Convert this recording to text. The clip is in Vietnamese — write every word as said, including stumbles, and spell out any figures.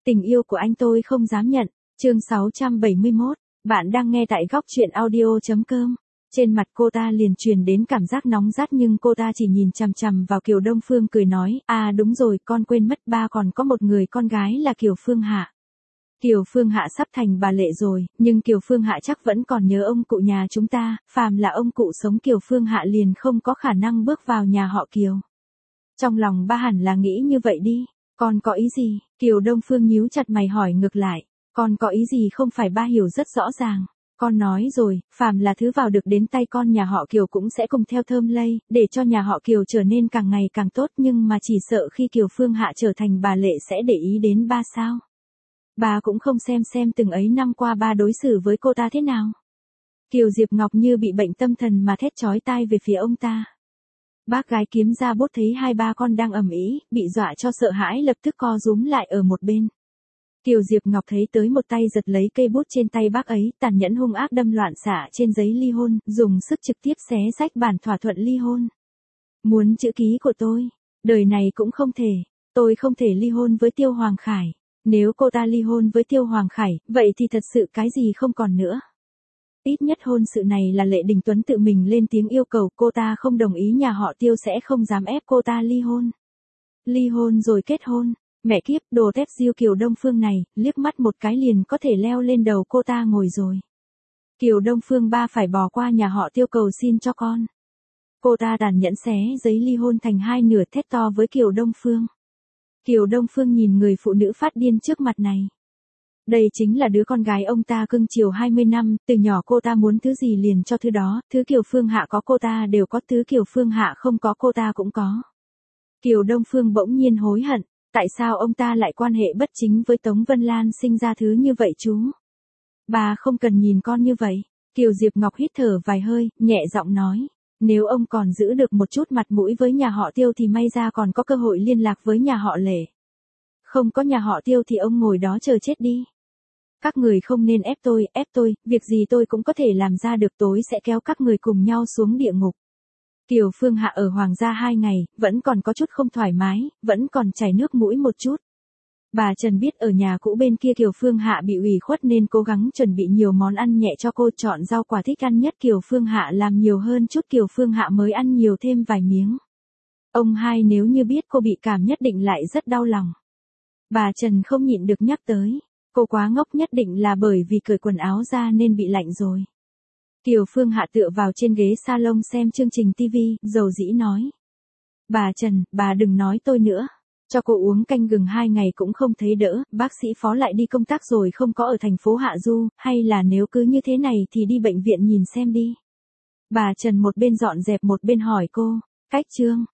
Tình yêu của anh tôi không dám nhận. Chương sáu trăm bảy mươi mốt. Bạn đang nghe tại góc truyện audio chấm com. Trên mặt cô ta liền truyền đến cảm giác nóng rát nhưng cô ta chỉ nhìn chằm chằm vào Kiều Đông Phương cười nói, à đúng rồi, con quên mất ba còn có một người con gái là Kiều Phương Hạ. Kiều Phương Hạ sắp thành bà Lệ rồi, nhưng Kiều Phương Hạ chắc vẫn còn nhớ ông cụ nhà chúng ta, phàm là ông cụ sống Kiều Phương Hạ liền không có khả năng bước vào nhà họ Kiều. Trong lòng ba hẳn là nghĩ như vậy đi, con có ý gì? Kiều Đông Phương nhíu chặt mày hỏi ngược lại, con có ý gì không phải ba hiểu rất rõ ràng. Con nói rồi, phàm là thứ vào được đến tay con nhà họ Kiều cũng sẽ cùng theo thơm lây, để cho nhà họ Kiều trở nên càng ngày càng tốt, nhưng mà chỉ sợ khi Kiều Phương Hạ trở thành bà Lệ sẽ để ý đến ba sao? Bà cũng không xem xem từng ấy năm qua ba đối xử với cô ta thế nào. Kiều Diệp Ngọc như bị bệnh tâm thần mà thét chói tai về phía ông ta. Bác gái Kiếm Gia Bốt thấy hai ba con đang ầm ĩ, bị dọa cho sợ hãi lập tức co rúm lại ở một bên. Kiều Diệp Ngọc thấy tới một tay giật lấy cây bút trên tay bác ấy, tàn nhẫn hung ác đâm loạn xạ trên giấy ly hôn, dùng sức trực tiếp xé rách bản thỏa thuận ly hôn. Muốn chữ ký của tôi, đời này cũng không thể, tôi không thể ly hôn với Tiêu Hoàng Khải. Nếu cô ta ly hôn với Tiêu Hoàng Khải, vậy thì thật sự cái gì không còn nữa. Ít nhất hôn sự này là Lệ Đình Tuấn tự mình lên tiếng yêu cầu, cô ta không đồng ý nhà họ Tiêu sẽ không dám ép cô ta ly hôn. Ly hôn rồi kết hôn, mẹ kiếp, đồ tép diêu Kiều Đông Phương này, liếc mắt một cái liền có thể leo lên đầu cô ta ngồi rồi. Kiều Đông Phương ba phải bỏ qua nhà họ Tiêu cầu xin cho con. Cô ta tàn nhẫn xé giấy ly hôn thành hai nửa thét to với Kiều Đông Phương. Kiều Đông Phương nhìn người phụ nữ phát điên trước mặt này. Đây chính là đứa con gái ông ta cưng chiều hai mươi năm, từ nhỏ cô ta muốn thứ gì liền cho thứ đó, thứ Kiều Phương Hạ có cô ta đều có, thứ Kiều Phương Hạ không có cô ta cũng có. Kiều Đông Phương bỗng nhiên hối hận, tại sao ông ta lại quan hệ bất chính với Tống Vân Lan sinh ra thứ như vậy chú? Bà không cần nhìn con như vậy. Kiều Diệp Ngọc hít thở vài hơi, nhẹ giọng nói. Nếu ông còn giữ được một chút mặt mũi với nhà họ Tiêu thì may ra còn có cơ hội liên lạc với nhà họ Lệ. Không có nhà họ Tiêu thì ông ngồi đó chờ chết đi. Các người không nên ép tôi, ép tôi, việc gì tôi cũng có thể làm ra được, tối sẽ kéo các người cùng nhau xuống địa ngục. Kiều Phương Hạ ở Hoàng gia hai ngày, vẫn còn có chút không thoải mái, vẫn còn chảy nước mũi một chút. Bà Trần biết ở nhà cũ bên kia Kiều Phương Hạ bị ủy khuất nên cố gắng chuẩn bị nhiều món ăn nhẹ cho cô, chọn rau quả thích ăn nhất Kiều Phương Hạ làm nhiều hơn chút, Kiều Phương Hạ mới ăn nhiều thêm vài miếng. Ông hai nếu như biết cô bị cảm nhất định lại rất đau lòng. Bà Trần không nhịn được nhắc tới, cô quá ngốc, nhất định là bởi vì cởi quần áo ra nên bị lạnh rồi. Kiều Phương Hạ tựa vào trên ghế salon xem chương trình tivi, dầu dĩ nói. Bà Trần, bà đừng nói tôi nữa. Cho cô uống canh gừng hai ngày cũng không thấy đỡ, bác sĩ Phó lại đi công tác rồi không có ở thành phố Hạ Du, hay là nếu cứ như thế này thì đi bệnh viện nhìn xem đi. Bà Trần một bên dọn dẹp một bên hỏi cô, cách trương,